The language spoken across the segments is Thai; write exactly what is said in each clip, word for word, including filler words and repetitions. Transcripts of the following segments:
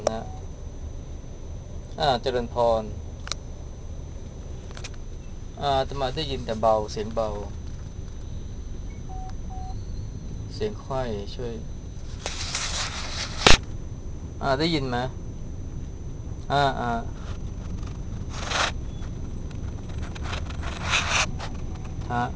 นะอ่าเจริญพรอ่าอาตมาได้ยินแต่เบาเสียงเบาเสียงค่อยช่วยอ่าได้ยินไหมอ่าอ่าฮะ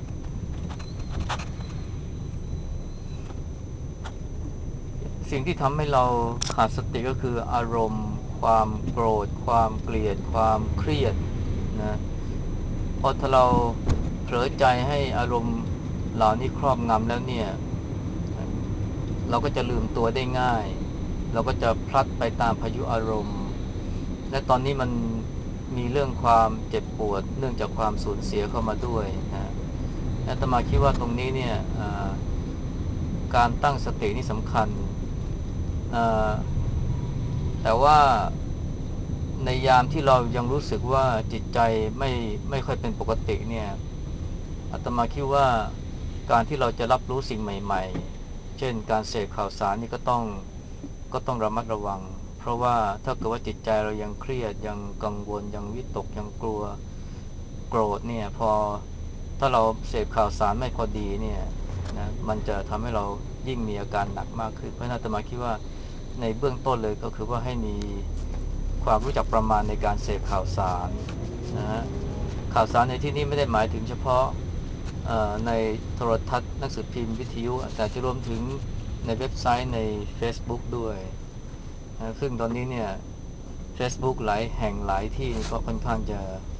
สิ่งที่ทำให้เราขาดสติก็คืออารมณ์ความโกรธความเกลียดความเครียดนะพอถ้าเราเผลอใจให้อารมณ์เหล่านี้ครอบงำแล้วเนี่ยเราก็จะลืมตัวได้ง่ายเราก็จะพลัดไปตามพายุอารมณ์และตอนนี้มันมีเรื่องความเจ็บปวดเนื่องจากความสูญเสียเข้ามาด้วยนะ อาตมาคิดว่าตรงนี้เนี่ยการตั้งสตินี่สำคัญแต่ว่าในยามที่เรายังรู้สึกว่าจิตใจไม่ไม่ค่อยเป็นปกติเนี่ยอาตมาคิดว่าการที่เราจะรับรู้สิ่งใหม่ๆเช่นการเสพข่าวสารนี่ก็ต้องก็ต้องระมัดระวังเพราะว่าถ้าเกิดว่าจิตใจเรายังเครียดยังกังวลยังวิตกยังกลัวโกรธเนี่ยพอถ้าเราเสพข่าวสารไม่พอดีเนี่ยนะมันจะทำให้เรายิ่งมีอาการหนักมากขึ้นเพราะนั้นอาตมาคิดว่าในเบื้องต้นเลยก็คือว่าให้มีความรู้จักประมาณในการเสพข่าวสารนะฮะข่าวสารในที่นี้ไม่ได้หมายถึงเฉพาะในโทรทัศน์หนังสือพิมพ์วิทยุแต่จะรวมถึงในเว็บไซต์ใน Facebook ด้วยนะซึ่งตอนนี้เนี่ย Facebook หลายแห่งหลายที่ก็ค่อนข้างจะ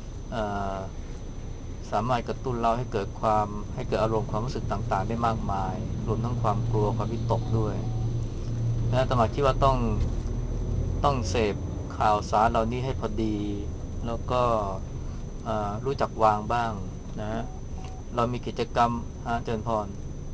สามารถกระตุ้นเราให้เกิดความให้เกิดอารมณ์ความรู้สึกต่างๆได้มากมายรวมทั้งความกลัวความวิตกด้วยเพราะฉะนั้นอาตมาคิดว่าต้องต้องเสพข่าวสารเหล่านี้ให้พอดีแล้วก็รู้จักวางบ้างนะฮะเรามีกิจกรรมฮะเจริญพร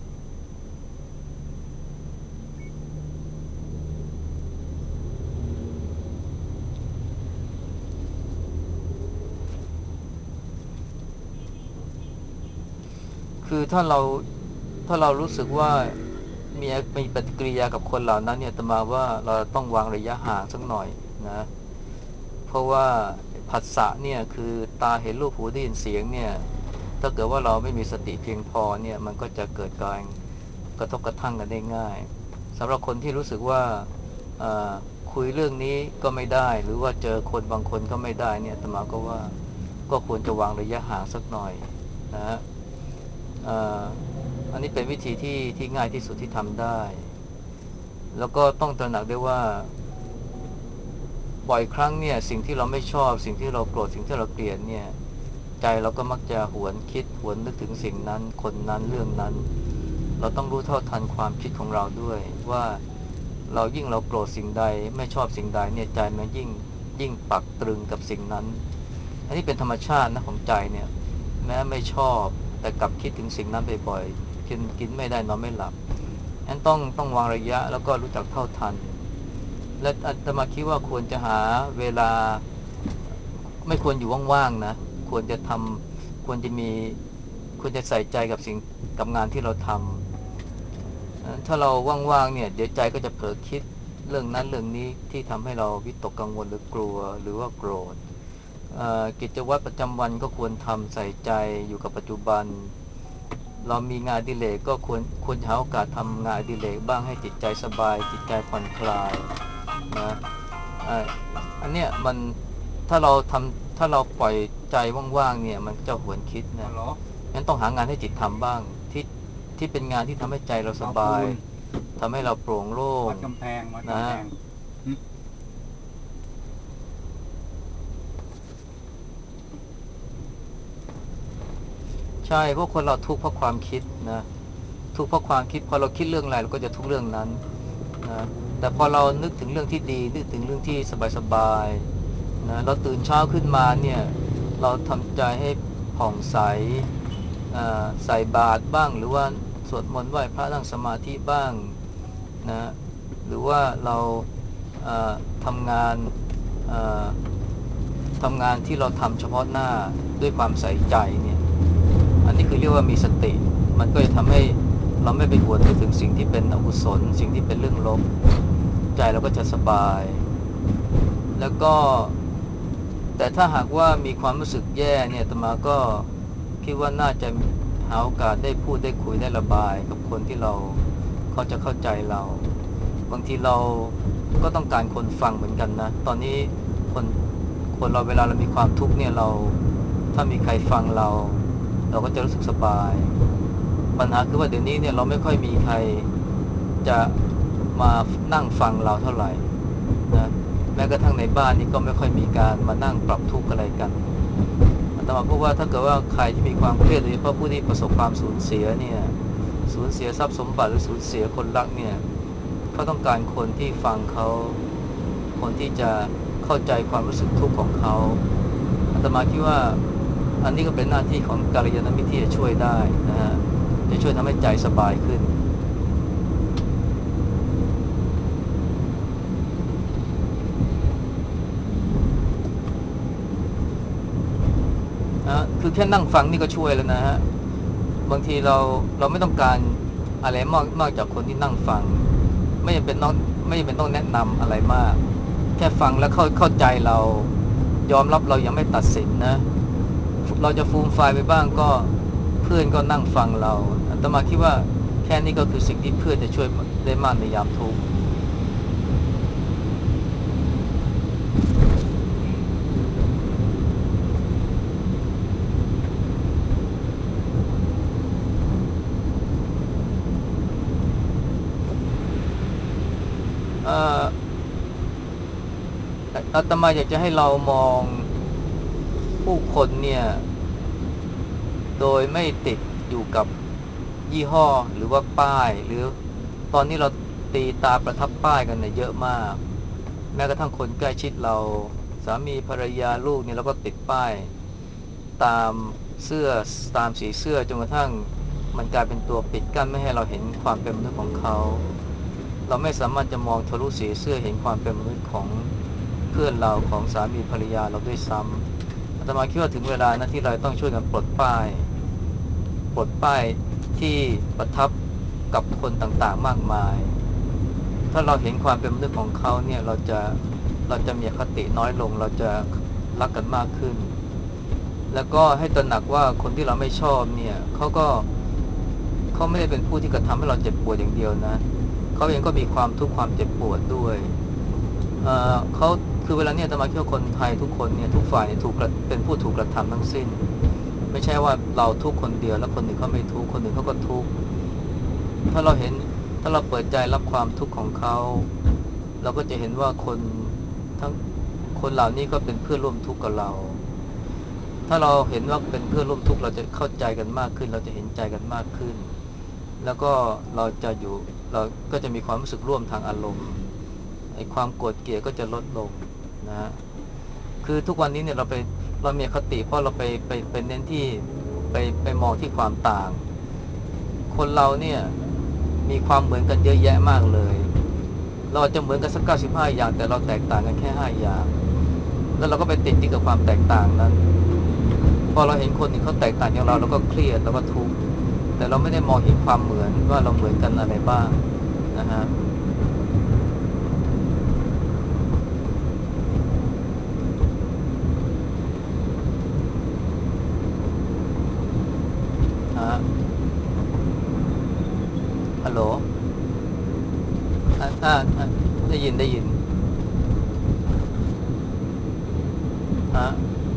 คือถ้าเราถ้าเรารู้สึกว่ามีมีปฏิกิริยากับคนเหล่านั้นเนี่ยอาตมาว่าเราต้องวางระยะห่างสักหน่อยนะ เพราะว่าผัสสะเนี่ยคือตาเห็นรูปหูได้ยินเสียงเนี่ยถ้าเกิดว่าเราไม่มีสติเพียงพอเนี่ยมันก็จะเกิดการกระทบกระทั่งกันได้ง่ายสำหรับคนที่รู้สึกว่าคุยเรื่องนี้ก็ไม่ได้หรือว่าเจอคนบางคนก็ไม่ได้เนี่ยอาตมาก็ว่าก็ควรจะวางระยะห่างสักหน่อยนะฮะอันนี้เป็นวิธีที่ที่ง่ายที่สุดที่ทำได้แล้วก็ต้องตระหนักด้วยว่า บ่อยครั้งเนี่ยสิ่งที่เราไม่ชอบสิ่งที่เราโกรธสิ่งที่เราเกลียดเนี่ยใจเราก็มักจะหวนคิดหวนนึกถึงสิ่งนั้นคนนั้นเรื่องนั้นเราต้องรู้เท่าทันความคิดของเราด้วยว่าเรายิ่งเราโกรธสิ่งใดไม่ชอบสิ่งใดเนี่ยใจมันยิ่งยิ่งปักตรึงกับสิ่งนั้นอันนี้เป็นธรรมชาตินะของใจเนี่ยแม้ไม่ชอบแต่กลับคิดถึงสิ่งนั้นบ่อยๆกินกินไม่ได้นอนไม่หลับงั้นต้องต้องวางระยะแล้วก็รู้จักเท่าทัน และอาตมาคิดว่าควรจะหาเวลาไม่ควรอยู่ว่างๆนะควรจะทำควรจะมีควรจะใส่ใจกับสิ่งกับงานที่เราทำถ้าเราว่างๆเนี่ยเดี๋ยวใจก็จะเผลอคิดเรื่องนั้นเรื่องนี้ที่ทำให้เราวิตกกังวลหรือกลัวหรือว่าโกรธกิจวัตรประจำวันก็ควรทำใส่ใจอยู่กับปัจจุบันเรามีงานอดิเรกก็ควรควรหาโอกาสทำงานอดิเรกบ้างให้จิตใจสบายจิตใจผ่อนคลายนะอ่าอันเนี้ยมันถ้าเราทำถ้าเราปล่อยใจว่างๆเนี่ยมันก็จะหวนคิดนะฮัลโหลงั้นต้องหางานให้จิตทำบ้างที่ที่เป็นงานที่ทำให้ใจเราสบายเอาปูนทำให้เราโปร่งโล่งวัดกำแพงวัดนะฮะกำแพงหึใช่พวกคนเราทุกข์เพราะความคิดนะทุกข์เพราะความคิดพอเราคิดเรื่องอะไรเราก็จะทุกข์เรื่องนั้นนะแต่พอเรานึกถึงเรื่องที่ดีนึกถึงเรื่องที่สบายๆนะเราตื่นเช้าขึ้นมาเนี่ยเราทำใจให้ผ่องใสใส่บาตรบ้างหรือว่าสวดมนต์ไหว้พระนั่งสมาธิบ้างนะหรือว่าเราทำงานทำงานที่เราทำเฉพาะหน้าด้วยความใส่ใจเนี่ยอันนี้คือเรียกว่ามีสติมันก็จะทำให้เราไม่ไปหวนนึกถึงสิ่งที่เป็นอกุศลสิ่งที่เป็นเรื่องลบใจเราก็จะสบายแล้วก็แต่ถ้าหากว่ามีความรู้สึกแย่เนี่ยอาตมาก็คิดว่าน่าจะหาโอกาสได้พูดได้คุยได้ระบายกับคนที่เราเขาจะเข้าใจเราบางทีเราก็ต้องการคนฟังเหมือนกันนะตอนนี้คนคนเราเวลาเรามีความทุกข์เนี่ยเราถ้ามีใครฟังเราเราก็จะรู้สึกสบายปัญหาคือว่าเดี๋ยวนี้เนี่ยเราไม่ค่อยมีใครจะมานั่งฟังเราเท่าไหร่นะแม้กระทั่งในบ้านนี่ก็ไม่ค่อยมีการมานั่งปรับทุกข์อะไรกันอาตมาพูดว่าถ้าเกิดว่าใครที่มีความเครียดโดยเฉพาะผู้ที่ประสบความสูญเสียเนี่ยสูญเสียทรัพย์สมบัติหรือสูญเสียคนรักเนี่ยเขาต้องการคนที่ฟังเขาคนที่จะเข้าใจความรู้สึกทุกข์ของเขาอาตมาคิดว่าอันนี้ก็เป็นหน้าที่ของกัลยาณมิตรที่จะช่วยได้นะฮะจะช่วยทำให้ใจสบายขึ้นนะคือแค่นั่งฟังนี่ก็ช่วยแล้วนะฮะบางทีเราเราไม่ต้องการอะไรมากนอกจากคนที่นั่งฟังไม่จำเป็นต้องไม่จำเป็นต้องแนะนำอะไรมากแค่ฟังแล้วเข้าเข้าใจเรายอมรับเรายังไม่ตัดสินนะเราจะฟูมไฟายไปบ้างก็เพื่อนก็นั่งฟังเราอาตมาคิดว่าแค่นี้ก็คือสิ่งที่เพื่อนจะช่วยได้มากในยามทุกข์เอ่ออาตมาอยากจะให้เรามองผู้คนเนี่ยโดยไม่ติดอยู่กับยี่ห้อหรือว่าป้ายหรือตอนนี้เราตีตาประทับป้ายกันเนี่ยเยอะมากแม้กระทั่งคนใกล้ชิดเราสามีภรรยาลูกเนี่ยเราก็ติดป้ายตามเสื้อตามสีเสื้อจนกระทั่งมันกลายเป็นตัวปิดกั้นไม่ให้เราเห็นความเป็นมนุษย์ของเขาเราไม่สามารถจะมองทะลุสีเสื้อเห็นความเป็นมนุษย์ของเพื่อนเราของสามีภรรยาเราด้วยซ้ำอาตมาคิดว่าถึงเวลานะที่เราต้องช่วยกันปลดป้ายปลดป้ายที่ประทับกับคนต่างๆมากมายถ้าเราเห็นความเป็นมนุษย์ของเขาเนี่ยเราจะเราจะมีอคติน้อยลงเราจะรักกันมากขึ้นแล้วก็ให้ตระหนักว่าคนที่เราไม่ชอบเนี่ยเขาก็เขาไม่ได้เป็นผู้ที่กระทำให้เราเจ็บปวดอย่างเดียวนะเขาเองก็มีความทุกข์ความเจ็บปวดด้วยเอ่อเขาคือเวลาเนี่ยอาตมาคิดว่าคนไทยทุกคนเนี่ยทุกฝ่ายเนี่ยถูกกระเป็นผู้ถูกกระทำทั้งสิ้นไม่ใช่ว่าเราทุกข์คนเดียวแล้วคนอื่นเขาไม่ทุกข์คนอื่นเขาก็ทุกข์ถ้าเราเห็นถ้าเราเปิดใจรับความทุกข์ของเขาเราก็จะเห็นว่าคนทั้งคนเหล่านี้ก็เป็นเพื่อนร่วมทุกข์กับเราถ้าเราเห็นว่าเป็นเพื่อนร่วมทุกข์เราจะเข้าใจกันมากขึ้นเราจะเห็นใจกันมากขึ้นแล้วก็เราจะอยู่เราก็จะมีความรู้สึกร่วมทางอารมณ์ไอ้ความโกรธเกลียดก็จะลดลงนะฮะคือทุกวันนี้เนี่ยเราไปเรามีอคติเพราะเราไปไปไปเน้นที่ไปไปมองที่ความต่างคนเราเนี่ยมีความเหมือนกันเยอะแยะมากเลยเราอาจจะเหมือนกันสักเก้าสิบห้าอย่างแต่เราแตกต่างกันแค่ห้าอย่างแล้วเราก็ไปติดที่กับความแตกต่างนั้นพอเราเห็นคนอื่นเขาแตกต่างจากเราเราก็เครียดแล้วก็ทุกข์แต่เราไม่ได้มองเห็นความเหมือนว่าเราเหมือนกันอะไรบ้างนะฮะฮะฮัลโหลอ่าอ่าอ่าได้ยินได้ยินฮะ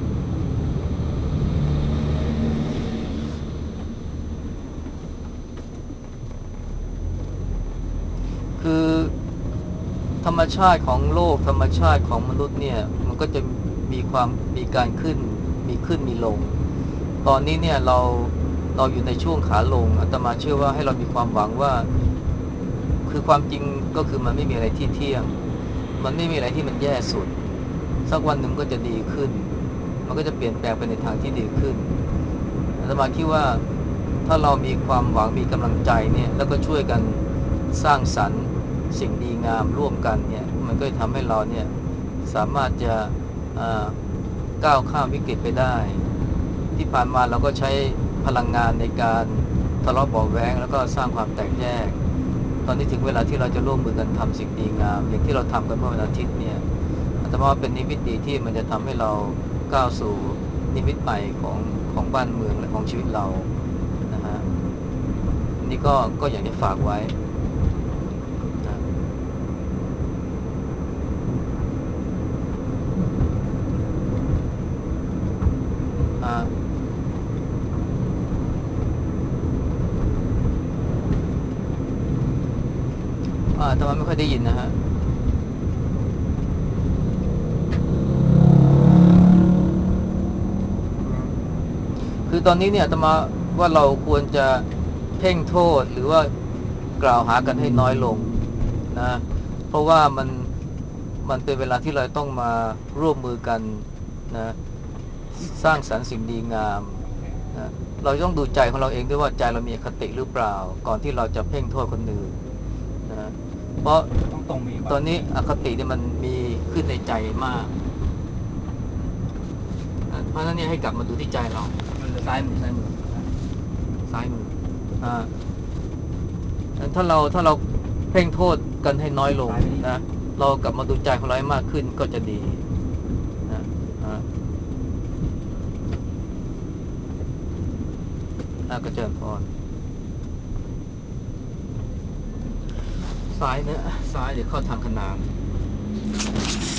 คือธรรมชาติของโลกธรรมชาติของมนุษย์เนี่ยมันก็จะมีความมีการขึ้นมีขึ้นมีลงตอนนี้เนี่ยเราเราอยู่ในช่วงขาลงอาตมาเชื่อว่าให้เรามีความหวังว่าคือความจริงก็คือมันไม่มีอะไรที่เที่ยงมันไม่มีอะไรที่มันแย่สุดสักวันหนึ่งก็จะดีขึ้นมันก็จะเปลี่ยนแปลงไปในทางที่ดีขึ้นอาตมาคิดว่าถ้าเรามีความหวังมีกำลังใจเนี่ยแล้วก็ช่วยกันสร้างสรรค์สิ่งดีงามร่วมกันเนี่ยมันก็จะทำให้เราเนี่ยสามารถจะอ่าก้าวข้ามวิกฤตไปได้ที่ผ่านมาเราก็ใช้พลังงานในการทะเลาะเบาะแว้งแล้วก็สร้างความแตกแยกตอนนี้ถึงเวลาที่เราจะร่วมมือกันทำสิ่งดีงามอย่างที่เราทำกันเมื่อวันอาทิตย์เนี่ยอาตมว่าเป็นนิมิตดีที่มันจะทำให้เราก้าวสู่นิมิตใหม่ของของบ้านเมืองและของชีวิตเรานะฮะนี่ก็ก็อยากจะฝากไว้นะอ่าอ่าแต่มันไม่ค่อยได้ยินนะฮะคือตอนนี้เนี่ยอาตมาว่าเราควรจะเพ่งโทษหรือว่ากล่าวหากันให้น้อยลงนะเพราะว่ามันมันเป็นเวลาที่เราต้องมาร่วมมือกันนะสร้างสรรค์สิ่งดีงามนะเราต้องดูใจของเราเองด้วยว่าใจเรามีอคติหรือเปล่าก่อนที่เราจะเพ่งโทษคนอื่นนะเพราะต้องตรงมีตอนนี้อคติเนี่ยมันมีขึ้นในใจมากนะเพราะฉะนั้นเนี่ยให้กลับมาดูที่ใจเราซ้ายมือซ้ายมือซ้ายมืออ่า ถ้าเราถ้าเราเพ่งโทษกันให้น้อยลงนะเรากลับมาดูใจของเราให้มากขึ้นก็จะดีนะอ่าอ่ากระเจิญพรซ้ายเนะซ้ายเดี๋ยวเข้าทางขนาน